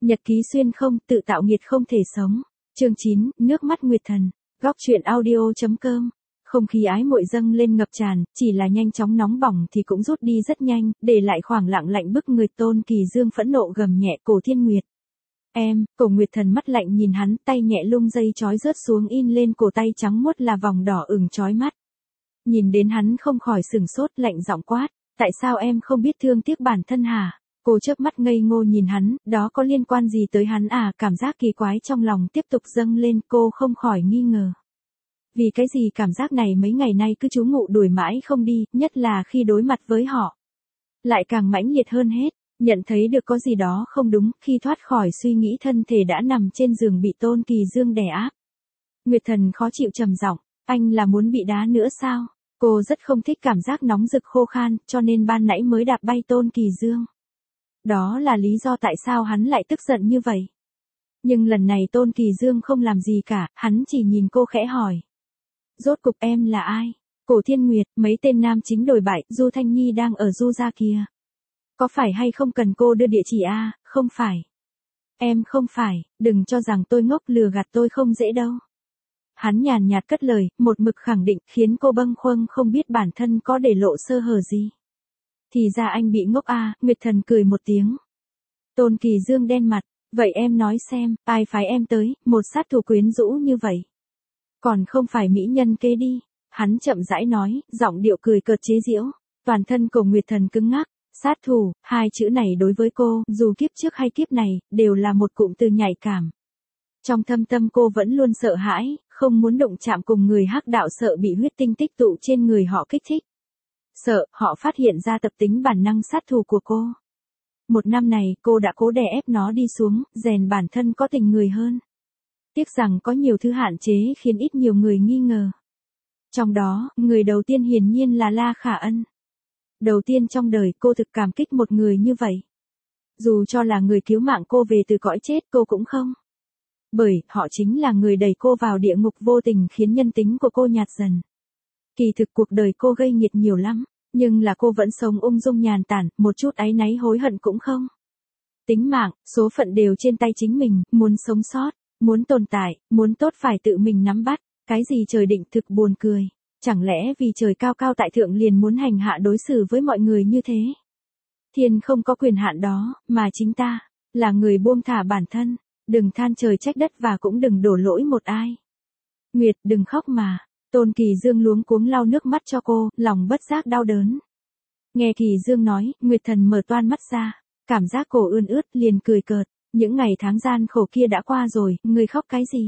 Nhật ký xuyên không, tự tạo nghiệt không thể sống. Chương 9, nước mắt Nguyệt Thần. Góc truyện audio.com. Không khí ái muội dâng lên ngập tràn, chỉ là nhanh chóng nóng bỏng thì cũng rút đi rất nhanh, để lại khoảng lặng lạnh bức người. Tôn Kỳ Dương phẫn nộ gầm nhẹ cổ Thiên Nguyệt. Cổ Nguyệt Thần mắt lạnh nhìn hắn, tay nhẹ lung dây chói rớt xuống in lên cổ tay trắng muốt là vòng đỏ ửng chói mắt. Nhìn đến hắn không khỏi sửng sốt, lạnh giọng quát, tại sao em không biết thương tiếc bản thân hả? Cô chớp mắt ngây ngô nhìn hắn, đó có liên quan gì tới hắn à? Cảm giác kỳ quái trong lòng tiếp tục dâng lên, cô không khỏi nghi ngờ. Vì cái gì cảm giác này mấy ngày nay cứ trú ngụ đuổi mãi không đi, nhất là khi đối mặt với họ. Lại càng mãnh liệt hơn hết, nhận thấy được có gì đó không đúng, khi thoát khỏi suy nghĩ thân thể đã nằm trên giường bị Tôn Kỳ Dương đè áp. Nguyệt Thần khó chịu trầm giọng, anh là muốn bị đá nữa sao? Cô rất không thích cảm giác nóng rực khô khan, cho nên ban nãy mới đạp bay Tôn Kỳ Dương. Đó là lý do tại sao hắn lại tức giận như vậy. Nhưng lần này Tôn Kỳ Dương không làm gì cả, hắn chỉ nhìn cô khẽ hỏi. Rốt cục em là ai? Cổ Thiên Nguyệt, mấy tên nam chính đồi bại, Du Thanh Nhi đang ở Du gia kia. Có phải hay không cần cô đưa địa chỉ à? Không phải. Em không phải, đừng cho rằng tôi ngốc, lừa gạt tôi không dễ đâu. Hắn nhàn nhạt cất lời, một mực khẳng định, khiến cô bâng khuâng không biết bản thân có để lộ sơ hở gì. Thì ra anh bị ngốc à? Nguyệt Thần cười một tiếng. Tôn Kỳ Dương đen mặt, vậy em nói xem, ai phái em tới, một sát thủ quyến rũ như vậy? Còn không phải mỹ nhân kế đi. Hắn chậm rãi nói, giọng điệu cười cợt chế giễu. Toàn thân Cổ Nguyệt Thần cứng ngắc, sát thủ, hai chữ này đối với cô, dù kiếp trước hay kiếp này, đều là một cụm từ nhạy cảm. Trong thâm tâm cô vẫn luôn sợ hãi, không muốn đụng chạm cùng người hắc đạo, sợ bị huyết tinh tích tụ trên người họ kích thích. Sợ, họ phát hiện ra tập tính bản năng sát thủ của cô. Một năm này, cô đã cố đè ép nó đi xuống, rèn bản thân có tình người hơn. Tiếc rằng có nhiều thứ hạn chế khiến ít nhiều người nghi ngờ. Trong đó, người đầu tiên hiển nhiên là La Khả Ân. Đầu tiên trong đời cô thực cảm kích một người như vậy. Dù cho là người cứu mạng cô về từ cõi chết cô cũng không. Bởi, họ chính là người đẩy cô vào địa ngục vô tình khiến nhân tính của cô nhạt dần. Kỳ thực cuộc đời cô gây nghiệt nhiều lắm, nhưng là cô vẫn sống ung dung nhàn tản, một chút áy náy hối hận cũng không. Tính mạng, số phận đều trên tay chính mình, muốn sống sót, muốn tồn tại, muốn tốt phải tự mình nắm bắt, cái gì trời định thực buồn cười. Chẳng lẽ vì trời cao cao tại thượng liền muốn hành hạ đối xử với mọi người như thế? Thiên không có quyền hạn đó, mà chính ta, là người buông thả bản thân, đừng than trời trách đất và cũng đừng đổ lỗi một ai. Nguyệt, đừng khóc mà. Tôn Kỳ Dương luống cuống lau nước mắt cho cô, lòng bất giác đau đớn. Nghe Kỳ Dương nói, Nguyệt Thần mở toan mắt ra, cảm giác cổ ươn ướt liền cười cợt, những ngày tháng gian khổ kia đã qua rồi, ngươi khóc cái gì?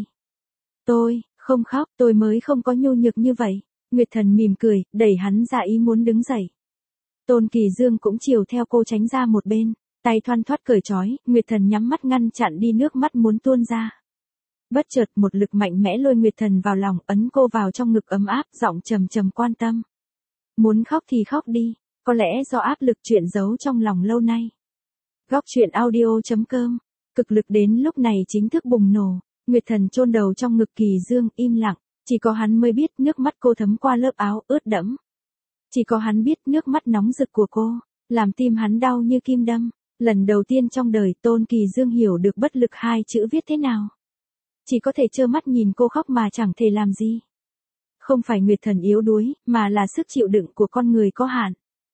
Tôi, không khóc, tôi mới không có nhu nhược như vậy. Nguyệt Thần mỉm cười, đẩy hắn ra ý muốn đứng dậy. Tôn Kỳ Dương cũng chiều theo cô tránh ra một bên, tay thoăn thoắt cởi trói, Nguyệt Thần nhắm mắt ngăn chặn đi nước mắt muốn tuôn ra. Bất chợt một lực mạnh mẽ lôi Nguyệt Thần vào lòng, ấn cô vào trong ngực ấm áp, giọng trầm trầm quan tâm. Muốn khóc thì khóc đi, có lẽ do áp lực chuyện giấu trong lòng lâu nay. Góc truyện audio.com, cực lực đến lúc này chính thức bùng nổ, Nguyệt Thần chôn đầu trong ngực Kỳ Dương, im lặng, chỉ có hắn mới biết nước mắt cô thấm qua lớp áo ướt đẫm. Chỉ có hắn biết nước mắt nóng rực của cô, làm tim hắn đau như kim đâm. Lần đầu tiên trong đời Tôn Kỳ Dương hiểu được bất lực hai chữ viết thế nào. Chỉ có thể trơ mắt nhìn cô khóc mà chẳng thể làm gì. Không phải Nguyệt Thần yếu đuối, mà là sức chịu đựng của con người có hạn.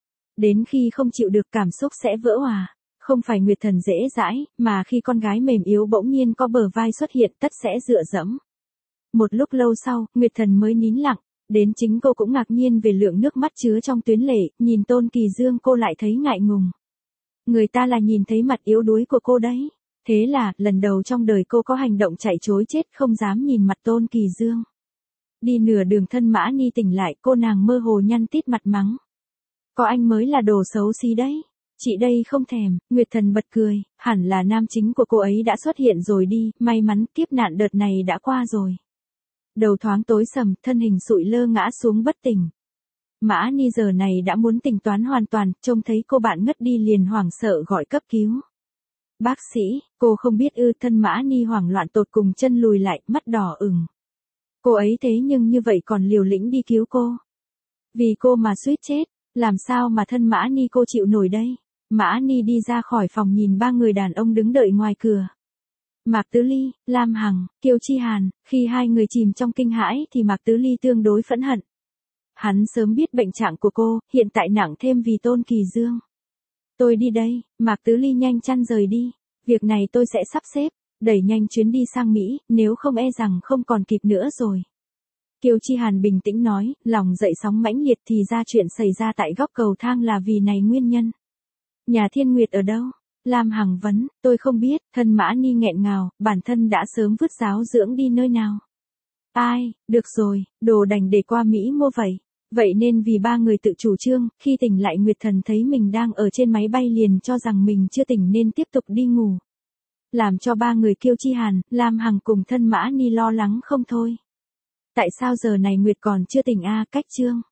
Đến khi không chịu được cảm xúc sẽ vỡ òa. Không phải Nguyệt Thần dễ dãi, mà khi con gái mềm yếu bỗng nhiên có bờ vai xuất hiện tất sẽ dựa dẫm. Một lúc lâu sau, Nguyệt Thần mới nín lặng, đến chính cô cũng ngạc nhiên về lượng nước mắt chứa trong tuyến lệ, nhìn Tôn Kỳ Dương cô lại thấy ngại ngùng. Người ta là nhìn thấy mặt yếu đuối của cô đấy. Thế là, lần đầu trong đời cô có hành động chạy trối chết không dám nhìn mặt Tôn Kỳ Dương. Đi nửa đường thân Mã Ni tỉnh lại, cô nàng mơ hồ nhăn tít mặt mắng. Có anh mới là đồ xấu xí đấy. Chị đây không thèm. Nguyệt Thần bật cười, hẳn là nam chính của cô ấy đã xuất hiện rồi đi, may mắn kiếp nạn đợt này đã qua rồi. Đầu thoáng tối sầm, thân hình sụi lơ ngã xuống bất tỉnh. Mã Ni giờ này đã muốn tỉnh toán hoàn toàn, trông thấy cô bạn ngất đi liền hoảng sợ gọi cấp cứu. Bác sĩ, cô không biết ư? Thân Mã Ni hoảng loạn tột cùng, chân lùi lại, mắt đỏ ửng. Cô ấy thế nhưng như vậy còn liều lĩnh đi cứu cô. Vì cô mà suýt chết, làm sao mà thân Mã Ni cô chịu nổi đây? Mã Ni đi ra khỏi phòng nhìn ba người đàn ông đứng đợi ngoài cửa. Mạc Tứ Ly, Lam Hằng, Kiều Chi Hàn, khi hai người chìm trong kinh hãi thì Mạc Tứ Ly tương đối phẫn hận. Hắn sớm biết bệnh trạng của cô, hiện tại nặng thêm vì Tôn Kỳ Dương. Tôi đi đây, Mạc Tứ Ly nhanh chăn rời đi. Việc này tôi sẽ sắp xếp, đẩy nhanh chuyến đi sang Mỹ, nếu không e rằng không còn kịp nữa rồi. Kiều Chi Hàn bình tĩnh nói, lòng dậy sóng mãnh liệt thì ra chuyện xảy ra tại góc cầu thang là vì này nguyên nhân. Nhà Thiên Nguyệt ở đâu? Lam Hằng vấn, tôi không biết, thân Mã Ni nghẹn ngào, bản thân đã sớm vứt giáo dưỡng đi nơi nào. Ai, được rồi, đồ đành để qua Mỹ mua vậy. Vậy nên vì ba người tự chủ trương, khi tỉnh lại Nguyệt Thần thấy mình đang ở trên máy bay liền cho rằng mình chưa tỉnh nên tiếp tục đi ngủ. Làm cho ba người Kiều Chi Hàn, Lam Hằng cùng thân Mã Ni lo lắng không thôi. Tại sao giờ này Nguyệt còn chưa tỉnh cách chương?